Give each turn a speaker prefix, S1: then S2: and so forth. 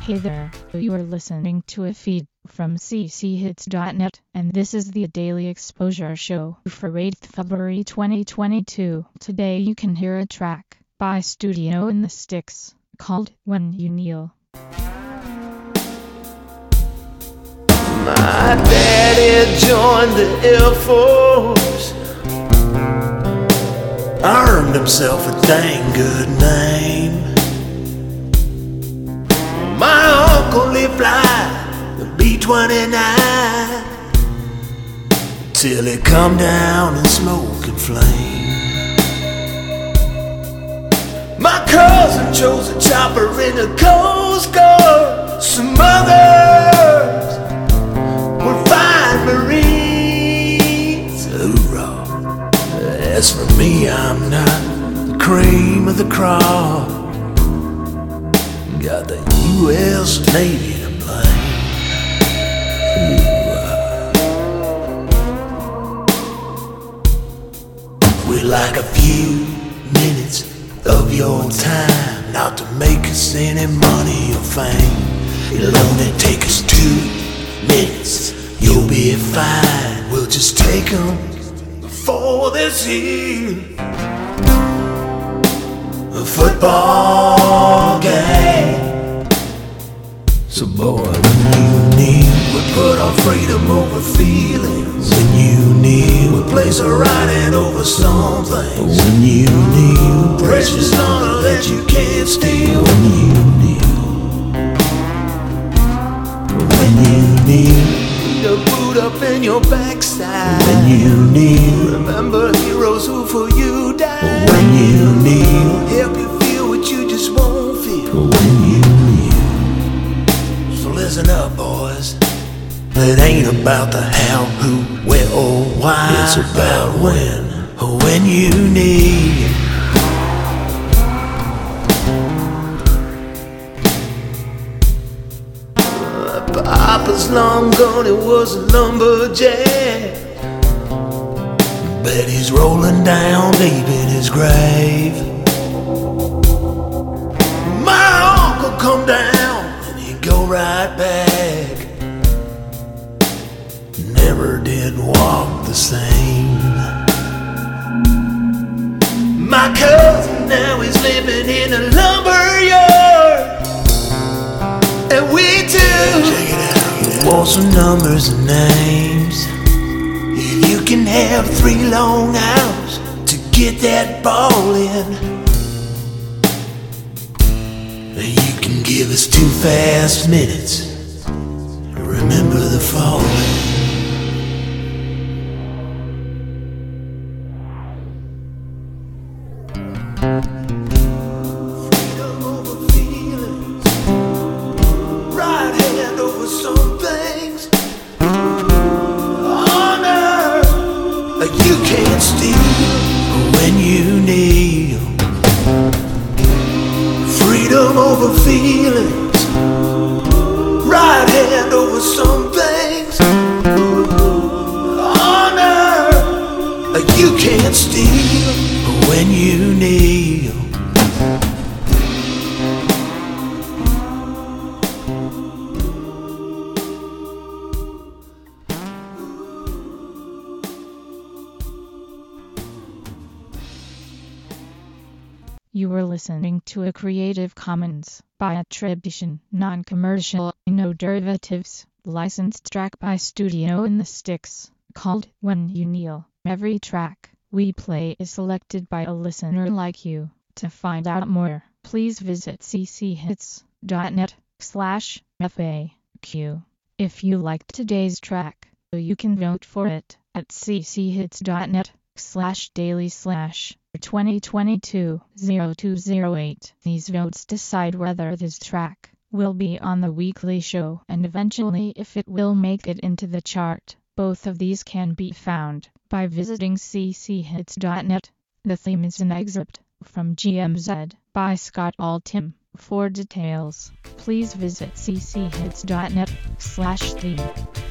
S1: Hey there, you are listening to a feed from cchits.net, and this is the Daily Exposure Show for 8th February 2022. Today you can hear a track by Studio in the Sticks called When You Kneel.
S2: My daddy joined the Air Force, earned himself a dang good name. My uncle he fly the B-29 till he come down in smoke and flame. My cousin chose a chopper in the Coast Guard. Some others were fine Marines. Hoorah. As for me, I'm not the cream of the crop. Got the U.S. Navy to blame. We'd like a few minutes of your time, not to make us any money or fame. It'll only take us 2 minutes, you'll be fine. We'll just take them for this here a football game. So boy, when you kneel, we put our freedom over feelings. When you kneel, we place our right hand over something. When you kneel, precious honor that you can't steal. When you kneel, when you kneel, the boot up in your backside. When you kneel, remember heroes who for you died. When you kneel, help you feel what you just won't feel. When you kneel, so listen up, boys. It ain't about the how, who, where, or why. It's about when you kneel. Papa's long gone, he was a lumberjack. Bet he's rolling down deep in his grave. My uncle come down and he'd go right back. Never did walk the same. My cousin now is living in a lumberyard, and we too want some numbers and names. If you can have 3 long hours to get that ball in, you can give us 2 fast minutes. Remember the falling. Freedom over feelings, right hand over some things. Honor you can't steal when you kneel. Freedom over feelings, right hand over some things. Honor you can't steal when you kneel.
S1: You were listening to a Creative Commons by attribution, non-commercial, no derivatives, licensed track by Studio in the Sticks, called When You Kneel. Every track we play is selected by a listener like you. To find out more, please visit cchits.net/FAQ. If you liked today's track, you can vote for it at cchits.net/daily/2022-0208. These votes decide whether this track will be on the weekly show and eventually if it will make it into the chart. Both of these can be found by visiting cchits.net. The theme is an excerpt from GMZ by Scott Altham. For details, please visit cchits.net/theme.